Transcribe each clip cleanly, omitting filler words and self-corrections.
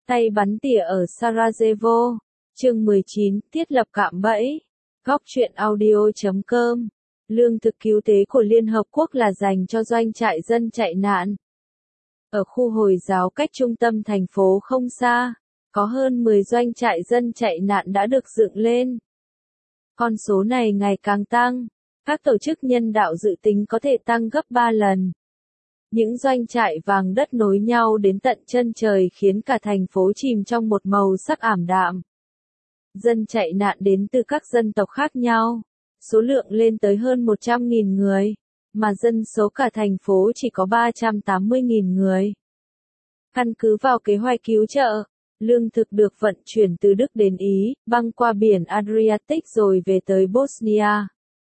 Tay bắn tỉa ở Sarajevo. Chương 19, thiết lập cạm bẫy. Góc truyện audio.com. Lương thực cứu tế của Liên Hợp Quốc là dành cho doanh trại dân chạy nạn. Ở khu Hồi giáo cách trung tâm thành phố không xa, có hơn 10 doanh trại dân chạy nạn đã được dựng lên. Con số này ngày càng tăng. Các tổ chức nhân đạo dự tính có thể tăng gấp 3 lần. Những doanh trại vàng đất nối nhau đến tận chân trời khiến cả thành phố chìm trong một màu sắc ảm đạm. Dân chạy nạn đến từ các dân tộc khác nhau, số lượng lên tới hơn 100.000 người, mà dân số cả thành phố chỉ có 380.000 người. Căn cứ vào kế hoạch cứu trợ, lương thực được vận chuyển từ Đức đến Ý, băng qua biển Adriatic rồi về tới Bosnia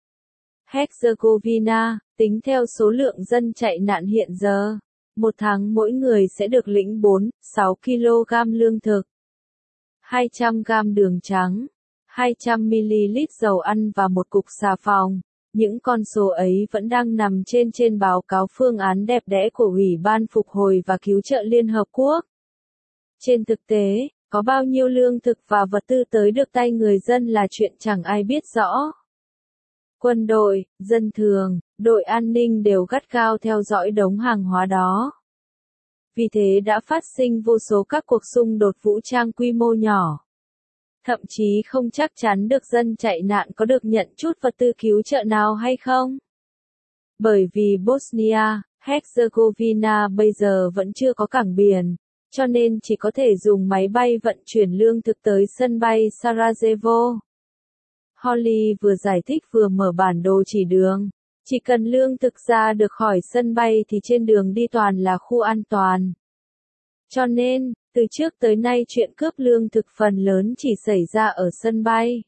Herzegovina. Tính theo số lượng dân chạy nạn hiện giờ, một tháng mỗi người sẽ được lĩnh 4-6 kg lương thực, 200 g đường trắng, 200 ml dầu ăn và một cục xà phòng. Những con số ấy vẫn đang nằm trên báo cáo phương án đẹp đẽ của Ủy ban Phục hồi và Cứu trợ Liên Hợp Quốc. Trên thực tế, có bao nhiêu lương thực và vật tư tới được tay người dân là chuyện chẳng ai biết rõ. Quân đội, dân thường, đội an ninh đều gắt gao theo dõi đống hàng hóa đó. Vì thế đã phát sinh vô số các cuộc xung đột vũ trang quy mô nhỏ. Thậm chí không chắc chắn được dân chạy nạn có được nhận chút vật tư cứu trợ nào hay không. Bởi vì Bosnia, Herzegovina bây giờ vẫn chưa có cảng biển, cho nên chỉ có thể dùng máy bay vận chuyển lương thực tới sân bay Sarajevo. Holly vừa giải thích vừa mở bản đồ chỉ đường. Chỉ cần lương thực ra được khỏi sân bay thì trên đường đi toàn là khu an toàn. Cho nên, từ trước tới nay chuyện cướp lương thực phần lớn chỉ xảy ra ở sân bay.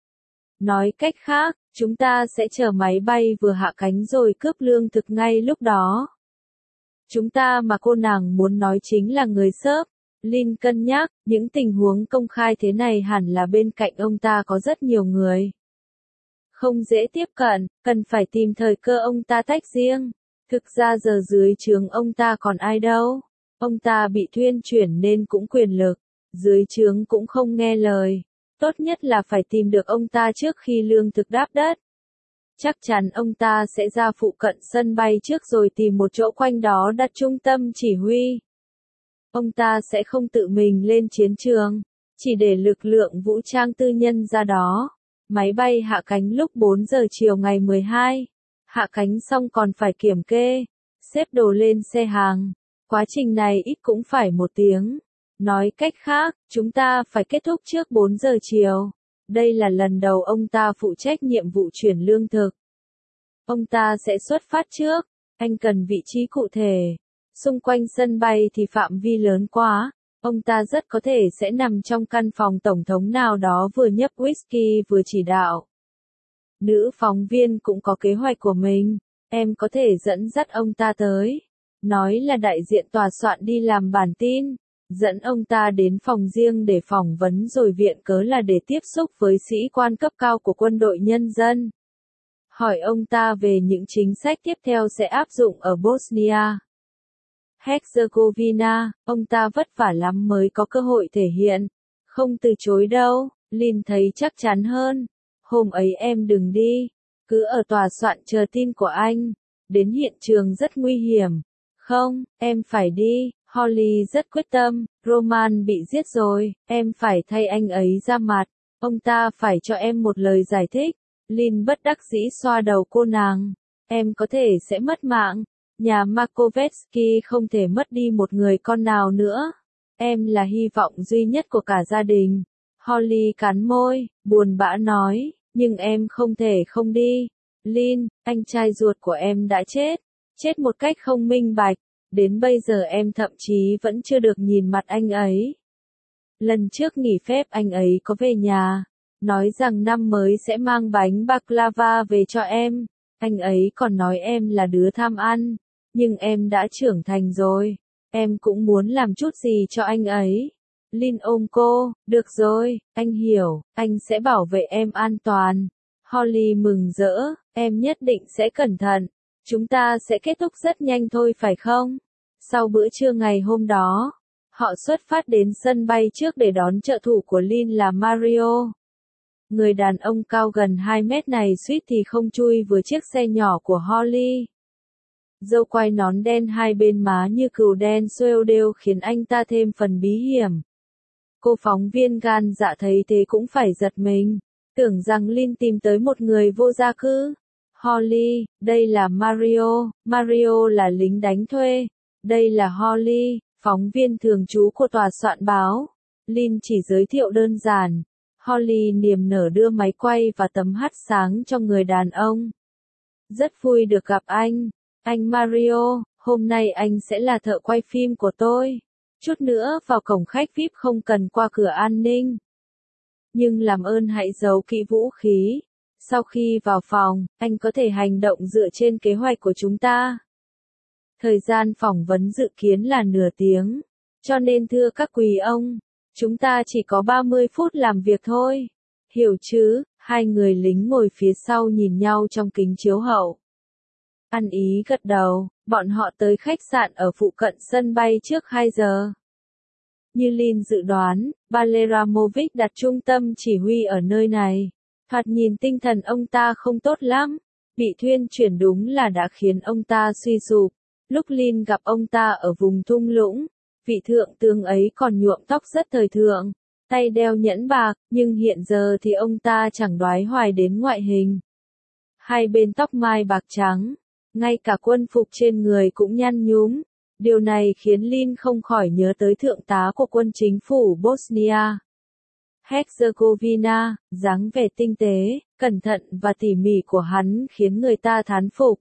Nói cách khác, chúng ta sẽ chờ máy bay vừa hạ cánh rồi cướp lương thực ngay lúc đó. Chúng ta mà cô nàng muốn nói chính là người Sớp. Lin cân nhắc, những tình huống công khai thế này hẳn là bên cạnh ông ta có rất nhiều người. Không dễ tiếp cận, cần phải tìm thời cơ ông ta tách riêng. Thực ra giờ dưới trướng ông ta còn ai đâu. Ông ta bị thuyên chuyển nên cũng quyền lực. Dưới trướng cũng không nghe lời. Tốt nhất là phải tìm được ông ta trước khi lương thực đáp đất. Chắc chắn ông ta sẽ ra phụ cận sân bay trước rồi tìm một chỗ quanh đó đặt trung tâm chỉ huy. Ông ta sẽ không tự mình lên chiến trường, chỉ để lực lượng vũ trang tư nhân ra đó. Máy bay hạ cánh lúc 4 giờ chiều ngày 12. Hạ cánh xong còn phải kiểm kê, xếp đồ lên xe hàng. Quá trình này ít cũng phải 1 tiếng. Nói cách khác, chúng ta phải kết thúc trước 4 giờ chiều. Đây là lần đầu ông ta phụ trách nhiệm vụ chuyển lương thực. Ông ta sẽ xuất phát trước. Anh cần vị trí cụ thể. Xung quanh sân bay thì phạm vi lớn quá, ông ta rất có thể sẽ nằm trong căn phòng tổng thống nào đó vừa nhấp whisky vừa chỉ đạo. Nữ phóng viên cũng có kế hoạch của mình, em có thể dẫn dắt ông ta tới. Nói là đại diện tòa soạn đi làm bản tin, dẫn ông ta đến phòng riêng để phỏng vấn rồi viện cớ là để tiếp xúc với sĩ quan cấp cao của quân đội nhân dân. Hỏi ông ta về những chính sách tiếp theo sẽ áp dụng ở Bosnia Herzegovina, ông ta vất vả lắm mới có cơ hội thể hiện. Không từ chối đâu, Lin thấy chắc chắn hơn. Hôm ấy em đừng đi, cứ ở tòa soạn chờ tin của anh. Đến hiện trường rất nguy hiểm. Không, em phải đi, Holly rất quyết tâm. Roman bị giết rồi, em phải thay anh ấy ra mặt. Ông ta phải cho em một lời giải thích. Lin bất đắc dĩ xoa đầu cô nàng. Em có thể sẽ mất mạng. Nhà Makovetsky không thể mất đi một người con nào nữa. Em là hy vọng duy nhất của cả gia đình. Holly cắn môi, buồn bã nói, nhưng em không thể không đi. Lin, anh trai ruột của em đã chết. Chết một cách không minh bạch. Đến bây giờ em thậm chí vẫn chưa được nhìn mặt anh ấy. Lần trước nghỉ phép anh ấy có về nhà. Nói rằng năm mới sẽ mang bánh baklava về cho em. Anh ấy còn nói em là đứa tham ăn. Nhưng em đã trưởng thành rồi. Em cũng muốn làm chút gì cho anh ấy. Lin ôm cô, được rồi, anh hiểu, anh sẽ bảo vệ em an toàn. Holly mừng rỡ, em nhất định sẽ cẩn thận. Chúng ta sẽ kết thúc rất nhanh thôi phải không? Sau bữa trưa ngày hôm đó, Họ xuất phát đến sân bay trước để đón trợ thủ của Lynn là Mario. Người đàn ông cao gần 2 mét này suýt thì không chui vừa chiếc xe nhỏ của Holly. Râu quai nón đen hai bên má như cừu đen xuêu đêu khiến anh ta thêm phần bí hiểm. Cô phóng viên gan dạ thấy thế cũng phải giật mình, tưởng rằng Lynn tìm tới một người vô gia cư. Holly, đây là Mario, Mario là lính đánh thuê. Đây là Holly, phóng viên thường trú của tòa soạn báo. Lynn chỉ giới thiệu đơn giản. Holly niềm nở đưa máy quay và tấm hắt sáng cho người đàn ông. Rất vui được gặp anh Mario, hôm nay anh sẽ là thợ quay phim của tôi. Chút nữa vào cổng khách VIP không cần qua cửa an ninh. Nhưng làm ơn hãy giấu kỹ vũ khí. Sau khi vào phòng, anh có thể hành động dựa trên kế hoạch của chúng ta. Thời gian phỏng vấn dự kiến là nửa tiếng. Cho nên thưa các quý ông, chúng ta chỉ có 30 phút làm việc thôi. Hiểu chứ? Hai người lính ngồi phía sau nhìn nhau trong kính chiếu hậu. Ăn ý gật đầu, bọn họ tới khách sạn ở phụ cận sân bay trước 2 giờ. Như Lynn dự đoán, Baleramovic đặt trung tâm chỉ huy ở nơi này. Thoạt nhìn tinh thần ông ta không tốt lắm. Bị thuyên chuyển đúng là đã khiến ông ta suy sụp. Lúc Lynn gặp ông ta ở vùng thung lũng, vị thượng tướng ấy còn nhuộm tóc rất thời thượng, tay đeo nhẫn bạc, nhưng hiện giờ thì ông ta chẳng đoái hoài đến ngoại hình. Hai bên tóc mai bạc trắng, ngay cả quân phục trên người cũng nhăn nhúm. Điều này khiến Lynn không khỏi nhớ tới thượng tá của quân chính phủ Bosnia Herzegovina, dáng vẻ tinh tế, cẩn thận và tỉ mỉ của hắn khiến người ta thán phục.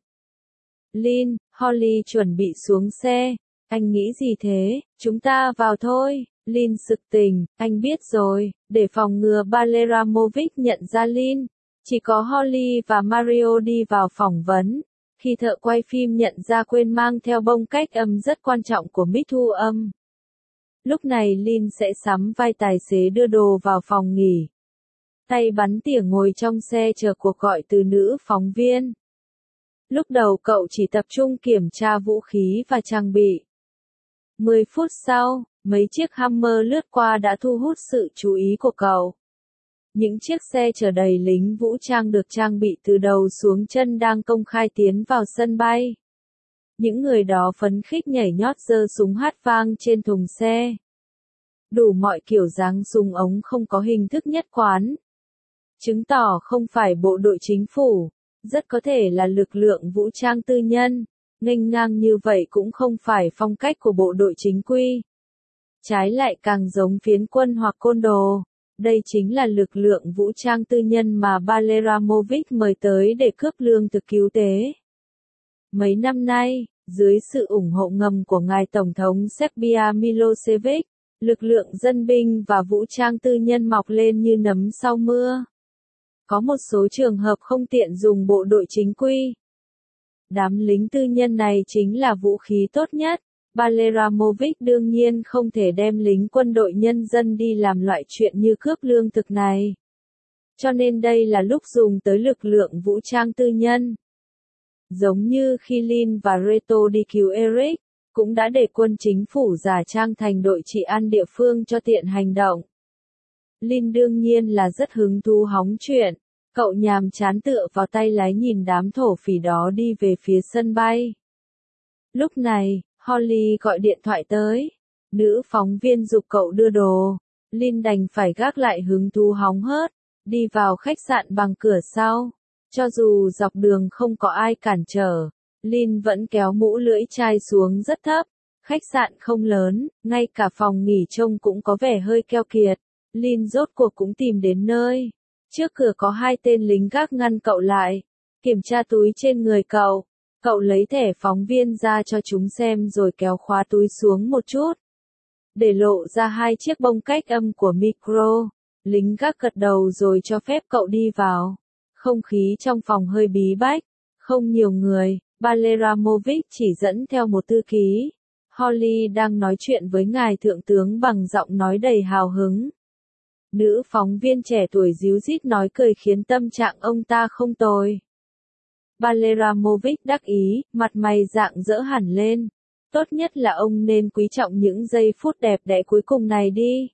Lynn, Holly chuẩn bị xuống xe. Anh nghĩ gì thế? Chúng ta vào thôi. Lynn sực tỉnh, anh biết rồi, để phòng ngừa Baleramovic nhận ra Lynn. Chỉ có Holly và Mario đi vào phỏng vấn. Khi thợ quay phim nhận ra quên mang theo bông cách âm rất quan trọng của mic thu âm. Lúc này Lynn sẽ sắm vai tài xế đưa đồ vào phòng nghỉ. Tay bắn tỉa ngồi trong xe chờ cuộc gọi từ nữ phóng viên. Lúc đầu cậu chỉ tập trung kiểm tra vũ khí và trang bị. 10 phút sau, mấy chiếc Hummer lướt qua đã thu hút sự chú ý của cậu. Những chiếc xe chở đầy lính vũ trang được trang bị từ đầu xuống chân đang công khai tiến vào sân bay. Những người đó phấn khích nhảy nhót giơ súng hát vang trên thùng xe. Đủ mọi kiểu dáng súng ống không có hình thức nhất quán. Chứng tỏ không phải bộ đội chính phủ, rất có thể là lực lượng vũ trang tư nhân. Nghênh ngang như vậy cũng không phải phong cách của bộ đội chính quy. Trái lại càng giống phiến quân hoặc côn đồ. Đây chính là lực lượng vũ trang tư nhân mà Baleramovic mời tới để cướp lương thực cứu tế. Mấy năm nay, dưới sự ủng hộ ngầm của ngài Tổng thống Serbia Milosevic, lực lượng dân binh và vũ trang tư nhân mọc lên như nấm sau mưa. Có một số trường hợp không tiện dùng bộ đội chính quy. Đám lính tư nhân này chính là vũ khí tốt nhất. Baleramovic đương nhiên không thể đem lính quân đội nhân dân đi làm loại chuyện như cướp lương thực này. Cho nên đây là lúc dùng tới lực lượng vũ trang tư nhân. Giống như khi Lynn và Reto đi cứu Eric, cũng đã để quân chính phủ giả trang thành đội trị an địa phương cho tiện hành động. Lynn đương nhiên là rất hứng thú hóng chuyện. Cậu nhàm chán tựa vào tay lái nhìn đám thổ phỉ đó đi về phía sân bay. Lúc này, Holly gọi điện thoại tới. Nữ phóng viên giục cậu đưa đồ. Lynn đành phải gác lại hứng thú hóng hớt, đi vào khách sạn bằng cửa sau. Cho dù dọc đường không có ai cản trở, Lynn vẫn kéo mũ lưỡi chai xuống rất thấp. Khách sạn không lớn, ngay cả phòng nghỉ trông cũng có vẻ hơi keo kiệt. Lynn rốt cuộc cũng tìm đến nơi. Trước cửa có 2 tên lính gác ngăn cậu lại, kiểm tra túi trên người cậu. Cậu lấy thẻ phóng viên ra cho chúng xem rồi kéo khóa túi xuống một chút, để lộ ra 2 chiếc bông cách âm của micro. Lính gác gật đầu rồi cho phép cậu đi vào. Không khí trong phòng hơi bí bách, không nhiều người. Baleramovic chỉ dẫn theo một thư ký. Holly đang nói chuyện với ngài thượng tướng bằng giọng nói đầy hào hứng. Nữ phóng viên trẻ tuổi díu dít nói cười khiến tâm trạng ông ta không tồi. Baleramovic đắc ý, mặt mày rạng rỡ hẳn lên. Tốt nhất là ông nên quý trọng những giây phút đẹp đẽ cuối cùng này đi.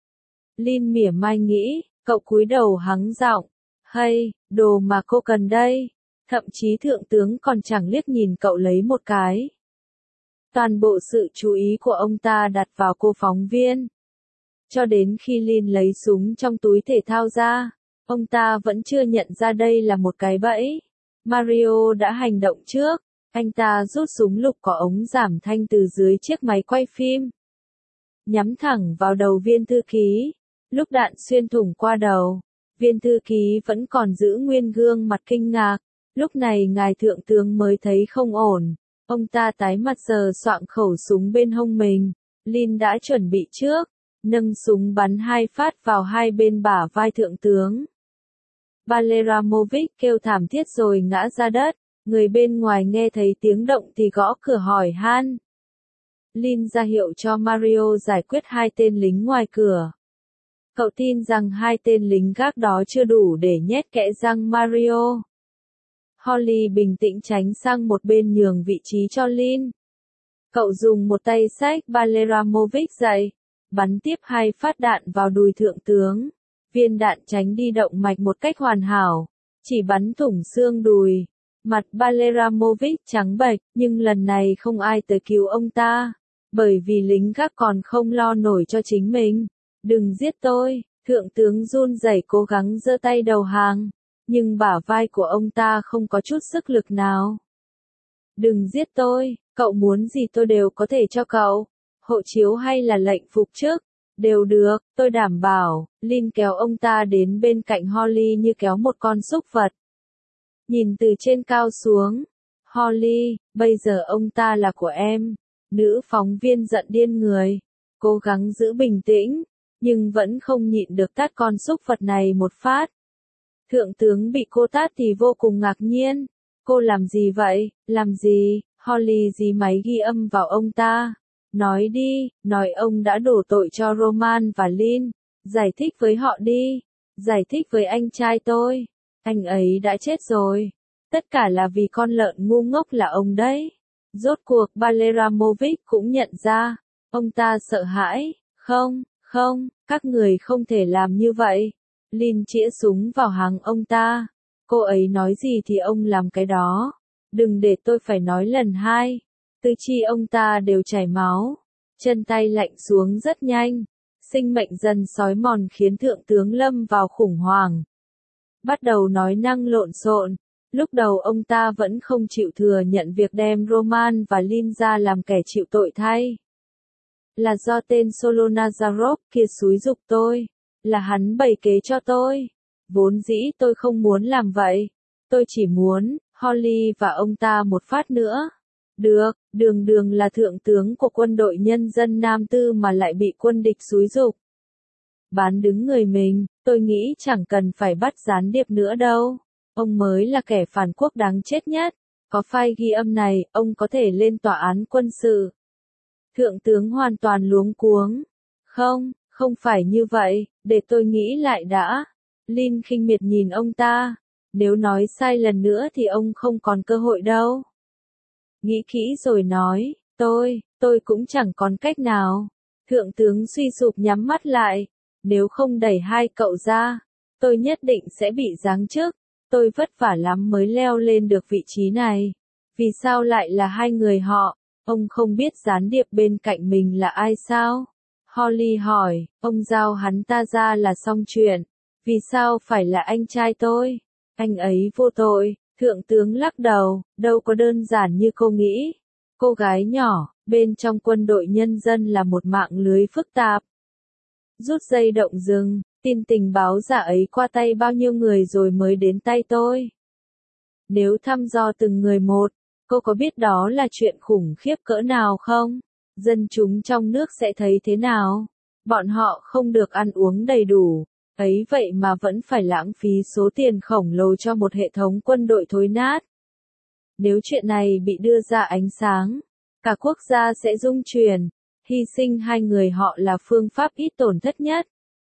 Lin mỉa mai nghĩ, cậu cúi đầu hắng giọng. Hay, đồ mà cô cần đây. Thậm chí thượng tướng còn chẳng liếc nhìn cậu lấy một cái. Toàn bộ sự chú ý của ông ta đặt vào cô phóng viên. Cho đến khi Lin lấy súng trong túi thể thao ra, ông ta vẫn chưa nhận ra đây là một cái bẫy. Mario đã hành động trước, anh ta rút súng lục có ống giảm thanh từ dưới chiếc máy quay phim. Nhắm thẳng vào đầu viên thư ký, lúc đạn xuyên thủng qua đầu, viên thư ký vẫn còn giữ nguyên gương mặt kinh ngạc. Lúc này ngài thượng tướng mới thấy không ổn, ông ta tái mặt sờ soạng khẩu súng bên hông mình. Lin đã chuẩn bị trước, nâng súng bắn 2 phát vào hai bên bả vai thượng tướng. Baleramovic kêu thảm thiết rồi ngã ra đất, người bên ngoài nghe thấy tiếng động thì gõ cửa hỏi han. Lin ra hiệu cho Mario giải quyết hai tên lính ngoài cửa. Cậu tin rằng hai tên lính gác đó chưa đủ để nhét kẽ răng Mario. Holly bình tĩnh tránh sang một bên nhường vị trí cho Lin. Cậu dùng một tay xách Baleramovic dậy, bắn tiếp 2 phát đạn vào đùi thượng tướng. Viên đạn tránh đi động mạch một cách hoàn hảo, chỉ bắn thủng xương đùi. Mặt Baleramovic trắng bệch, nhưng lần này không ai tới cứu ông ta, bởi vì lính gác còn không lo nổi cho chính mình. Đừng giết tôi, thượng tướng run rẩy cố gắng giơ tay đầu hàng, nhưng bả vai của ông ta không có chút sức lực nào. Đừng giết tôi, cậu muốn gì tôi đều có thể cho cậu, hộ chiếu hay là lệnh phục chức, đều được, tôi đảm bảo. Lin kéo ông ta đến bên cạnh Holly như kéo một con súc vật. Nhìn từ trên cao xuống, Holly, bây giờ ông ta là của em. Nữ phóng viên giận điên người, cố gắng giữ bình tĩnh, nhưng vẫn không nhịn được tát con súc vật này một phát. Thượng tướng bị cô tát thì vô cùng ngạc nhiên. Cô làm gì vậy, làm gì? Holly dí máy ghi âm vào ông ta. Nói đi, nói ông đã đổ tội cho Roman và Lin. Giải thích với họ đi. Giải thích với anh trai tôi. Anh ấy đã chết rồi. Tất cả là vì con lợn ngu ngốc là ông đấy. Rốt cuộc Baleramovic cũng nhận ra. Ông ta sợ hãi. Không, các người không thể làm như vậy. Lin chĩa súng vào háng ông ta. Cô ấy nói gì thì ông làm cái đó. Đừng để tôi phải nói lần hai. Tứ chi ông ta đều chảy máu. Chân tay lạnh xuống rất nhanh. Sinh mệnh dần xói mòn khiến thượng tướng lâm vào khủng hoảng. Bắt đầu nói năng lộn xộn. Lúc đầu ông ta vẫn không chịu thừa nhận việc đem Roman và Lin ra làm kẻ chịu tội thay. Là do tên Solonazarov kia xúi giục tôi. Là hắn bày kế cho tôi. Vốn dĩ tôi không muốn làm vậy. Tôi chỉ muốn, Holly và ông ta một phát nữa. Được, đường là thượng tướng của quân đội nhân dân Nam Tư mà lại bị quân địch xúi giục. Bán đứng người mình, tôi nghĩ chẳng cần phải bắt gián điệp nữa đâu. Ông mới là kẻ phản quốc đáng chết nhất. Có file ghi âm này, ông có thể lên tòa án quân sự. Thượng tướng hoàn toàn luống cuống. Không phải như vậy, để tôi nghĩ lại đã. Lin khinh miệt nhìn ông ta. Nếu nói sai lần nữa thì ông không còn cơ hội đâu. Nghĩ kỹ rồi nói, tôi cũng chẳng còn cách nào. Thượng tướng suy sụp nhắm mắt lại. Nếu không đẩy hai cậu ra, tôi nhất định sẽ bị giáng chức. Tôi vất vả lắm mới leo lên được vị trí này. Vì sao lại là hai người họ? Ông không biết gián điệp bên cạnh mình là ai sao? Holly hỏi, ông giao hắn ta ra là xong chuyện. Vì sao phải là anh trai tôi? Anh ấy vô tội. Thượng tướng lắc đầu, đâu có đơn giản như cô nghĩ. Cô gái nhỏ, bên trong quân đội nhân dân là một mạng lưới phức tạp. Rút dây động rừng, tin tình báo giả ấy qua tay bao nhiêu người rồi mới đến tay tôi. Nếu thăm dò từng người một, cô có biết đó là chuyện khủng khiếp cỡ nào không? Dân chúng trong nước sẽ thấy thế nào? Bọn họ không được ăn uống đầy đủ. Ấy vậy mà vẫn phải lãng phí số tiền khổng lồ cho một hệ thống quân đội thối nát. Nếu chuyện này bị đưa ra ánh sáng, cả quốc gia sẽ rung chuyển. Hy sinh hai người họ là phương pháp ít tổn thất nhất.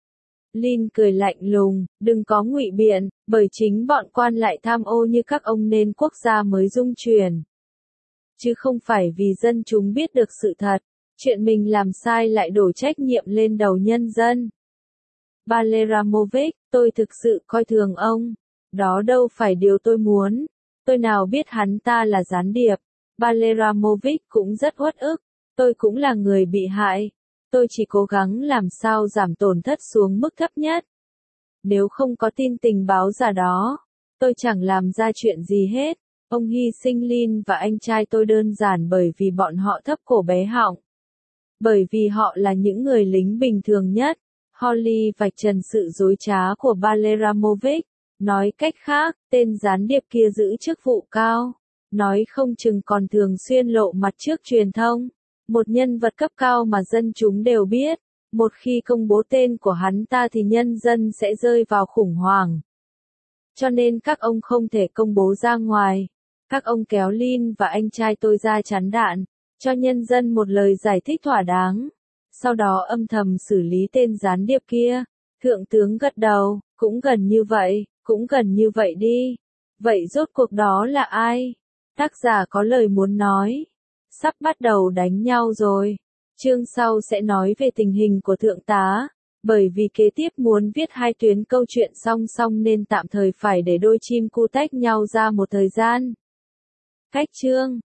Lin cười lạnh lùng, đừng có ngụy biện, bởi chính bọn quan lại tham ô như các ông nên quốc gia mới rung chuyển. chứ không phải vì dân chúng biết được sự thật, chuyện mình làm sai lại đổ trách nhiệm lên đầu nhân dân. Baleramovich, tôi thực sự coi thường ông. Đó đâu phải điều tôi muốn. Tôi nào biết hắn ta là gián điệp. Baleramovich cũng rất uất ức. Tôi cũng là người bị hại. Tôi chỉ cố gắng làm sao giảm tổn thất xuống mức thấp nhất. Nếu không có tin tình báo giả đó, tôi chẳng làm ra chuyện gì hết. Ông hy sinh Lin và anh trai tôi đơn giản bởi vì bọn họ thấp cổ bé họng. Bởi vì họ là những người lính bình thường nhất. Holly vạch trần sự dối trá của Baleramovich. Nói cách khác, tên gián điệp kia giữ chức vụ cao. Nói không chừng còn thường xuyên lộ mặt trước truyền thông. Một nhân vật cấp cao mà dân chúng đều biết. Một khi công bố tên của hắn ta thì nhân dân sẽ rơi vào khủng hoảng. Cho nên các ông không thể công bố ra ngoài. Các ông kéo Lin và anh trai tôi ra chắn đạn, cho nhân dân một lời giải thích thỏa đáng. Sau đó âm thầm xử lý tên gián điệp kia. Thượng tướng gật đầu, cũng gần như vậy đi. Vậy rốt cuộc đó là ai? Tác giả có lời muốn nói. Sắp bắt đầu đánh nhau rồi. Chương sau sẽ nói về tình hình của thượng tá. Bởi vì kế tiếp muốn viết hai tuyến câu chuyện song song nên tạm thời phải để đôi chim cu tách nhau ra một thời gian. Cách chương